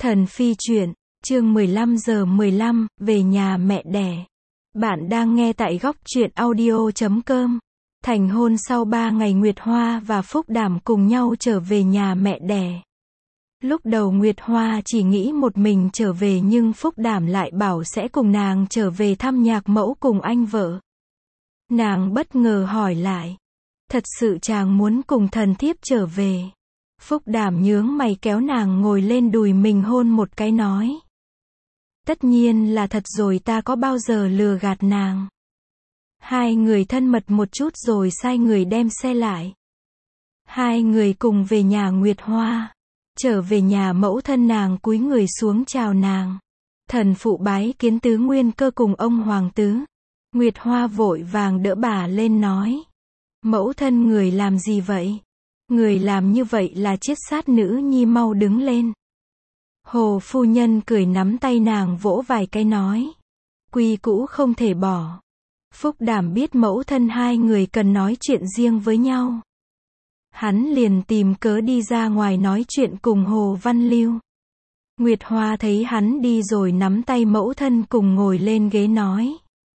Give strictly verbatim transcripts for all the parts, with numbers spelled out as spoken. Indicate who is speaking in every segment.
Speaker 1: Thần phi truyện, chương mười lăm giờ mười lăm, về nhà mẹ đẻ. Bạn đang nghe tại góc truyện audio chấm com. Thành hôn sau ba ngày, Nguyệt Hoa và Phúc Đảm cùng nhau trở về nhà mẹ đẻ. Lúc đầu Nguyệt Hoa chỉ nghĩ một mình trở về, nhưng Phúc Đảm lại bảo sẽ cùng nàng trở về thăm nhạc mẫu cùng anh vợ. Nàng bất ngờ hỏi lại, thật sự chàng muốn cùng thần thiếp trở về? Phúc Đảm nhướng mày kéo nàng ngồi lên đùi mình hôn một cái nói, tất nhiên là thật rồi, ta có bao giờ lừa gạt nàng. Hai người thân mật một chút rồi sai người đem xe lại. Hai người cùng về nhà Nguyệt Hoa. Trở về nhà mẫu thân, nàng cúi người xuống chào nàng. Thần phụ bái kiến tứ nguyên cơ cùng ông hoàng tứ. Nguyệt Hoa vội vàng đỡ bà lên nói, mẫu thân người làm gì vậy? Người làm như vậy là chiết sát nữ nhi, mau đứng lên. Hồ phu nhân cười nắm tay nàng vỗ vài cái nói, quy cũ không thể bỏ. Phúc Đảm biết mẫu thân hai người cần nói chuyện riêng với nhau. Hắn liền tìm cớ đi ra ngoài nói chuyện cùng Hồ Văn Lưu. Nguyệt Hoa thấy hắn đi rồi nắm tay mẫu thân cùng ngồi lên ghế nói,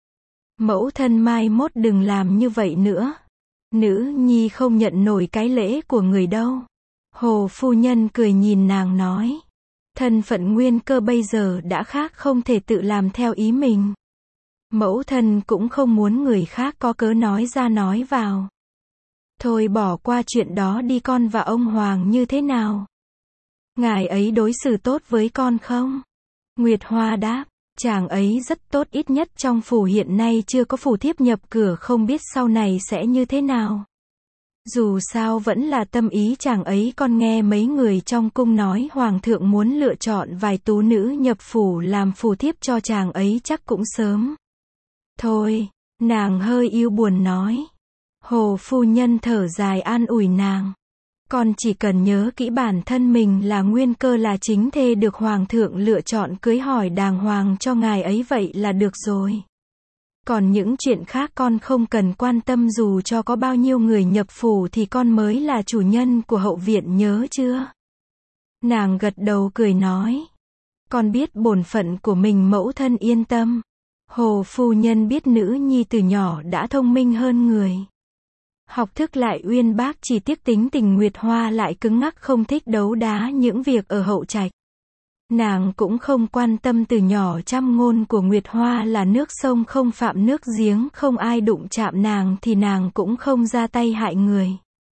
Speaker 1: mẫu thân mai mốt đừng làm như vậy nữa. Nữ nhi không nhận nổi cái lễ của người đâu. Hồ phu nhân cười nhìn nàng nói, thân phận nguyên cơ bây giờ đã khác, không thể tự làm theo ý mình. Mẫu thân cũng không muốn người khác có cớ nói ra nói vào. Thôi bỏ qua chuyện đó đi, con và ông Hoàng như thế nào? Ngài ấy đối xử tốt với con không? Nguyệt Hoa đáp, chàng ấy rất tốt, ít nhất trong phủ hiện nay chưa có phù thiếp nhập cửa, không biết sau này sẽ như thế nào. Dù sao vẫn là tâm ý chàng ấy, con nghe mấy người trong cung nói hoàng thượng muốn lựa chọn vài tú nữ nhập phủ làm phù thiếp cho chàng ấy, chắc cũng sớm. Thôi, nàng hơi yêu buồn nói. Hồ phu nhân thở dài an ủi nàng, con chỉ cần nhớ kỹ bản thân mình là nguyên cơ, là chính thê được hoàng thượng lựa chọn cưới hỏi đàng hoàng cho ngài ấy vậy là được rồi. Còn những chuyện khác con không cần quan tâm, dù cho có bao nhiêu người nhập phủ thì con mới là chủ nhân của hậu viện, nhớ chưa? Nàng gật đầu cười nói, con biết bổn phận của mình, mẫu thân yên tâm. Hồ phu nhân biết nữ nhi từ nhỏ đã thông minh hơn người. Học thức lại uyên bác, chỉ tiếc tính tình Nguyệt Hoa lại cứng ngắc, không thích đấu đá những việc ở hậu trạch. Nàng cũng không quan tâm, từ nhỏ chăm ngôn của Nguyệt Hoa là nước sông không phạm nước giếng, không ai đụng chạm nàng thì nàng cũng không ra tay hại người.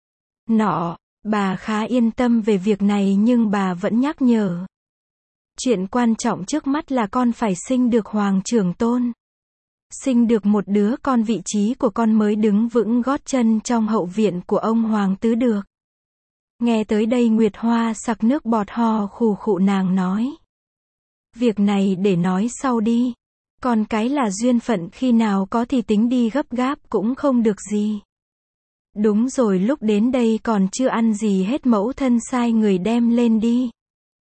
Speaker 1: Nọ, bà khá yên tâm về việc này, nhưng bà vẫn nhắc nhở. Chuyện quan trọng trước mắt là con phải sinh được hoàng trưởng tôn. Sinh được một đứa con, vị trí của con mới đứng vững gót chân trong hậu viện của ông hoàng tứ được. Nghe tới đây Nguyệt Hoa sặc nước bọt ho khù khụ, nàng nói, việc này để nói sau đi. Con cái là duyên phận, khi nào có thì tính đi, gấp gáp cũng không được gì. Đúng rồi, lúc đến đây còn chưa ăn gì hết, mẫu thân sai người đem lên đi.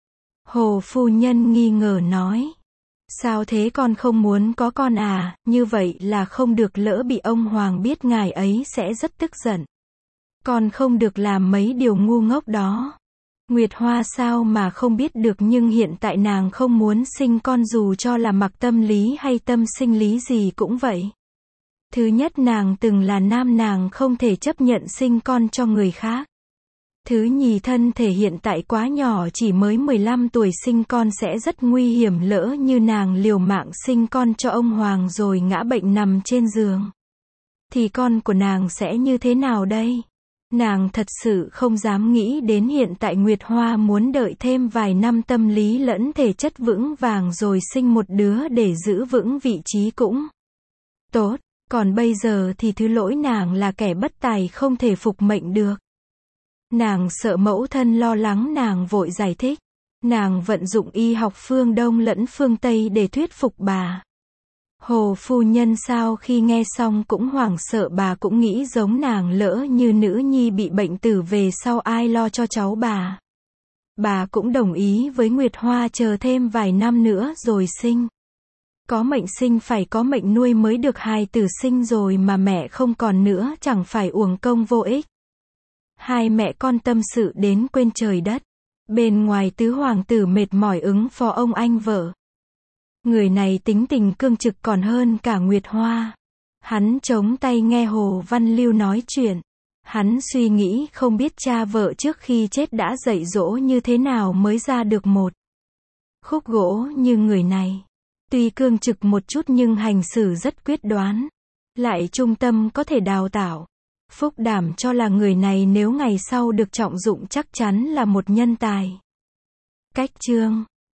Speaker 1: Hồ phu nhân nghi ngờ nói, sao thế, con không muốn có con à? Như vậy là không được, lỡ bị ông Hoàng biết ngài ấy sẽ rất tức giận. Con không được làm mấy điều ngu ngốc đó. Nguyệt Hoa sao mà không biết được, nhưng hiện tại nàng không muốn sinh con, dù cho là mặc tâm lý hay tâm sinh lý gì cũng vậy. Thứ nhất, nàng từng là nam, nàng không thể chấp nhận sinh con cho người khác. Thứ nhì, thân thể hiện tại quá nhỏ, chỉ mới mười lăm tuổi, sinh con sẽ rất nguy hiểm, lỡ như nàng liều mạng sinh con cho ông Hoàng rồi ngã bệnh nằm trên giường, thì con của nàng sẽ như thế nào đây? Nàng thật sự không dám nghĩ đến. Hiện tại Nguyệt Hoa muốn đợi thêm vài năm, tâm lý lẫn thể chất vững vàng rồi sinh một đứa để giữ vững vị trí cũng tốt. Còn bây giờ thì thứ lỗi nàng là kẻ bất tài, không thể phục mệnh được. Nàng sợ mẫu thân lo lắng, nàng vội giải thích. Nàng vận dụng y học phương Đông lẫn phương Tây để thuyết phục bà. Hồ phu nhân sau khi nghe xong cũng hoảng sợ, bà cũng nghĩ giống nàng, lỡ như nữ nhi bị bệnh tử về sau ai lo cho cháu bà. Bà cũng đồng ý với Nguyệt Hoa chờ thêm vài năm nữa rồi sinh. Có mệnh sinh phải có mệnh nuôi mới được, hài tử sinh rồi mà mẹ không còn nữa, chẳng phải uổng công vô ích. Hai mẹ con tâm sự đến quên trời đất. Bên ngoài tứ hoàng tử mệt mỏi ứng phó ông anh vợ. Người này tính tình cương trực còn hơn cả Nguyệt Hoa. Hắn chống tay nghe Hồ Văn Lưu nói chuyện. Hắn suy nghĩ không biết cha vợ trước khi chết đã dạy dỗ như thế nào mới ra được một khúc gỗ như người này. Tuy cương trực một chút nhưng hành xử rất quyết đoán. Lại trung tâm có thể đào tạo. Phúc Đảm cho là người này nếu ngày sau được trọng dụng chắc chắn là một nhân tài. Cách chương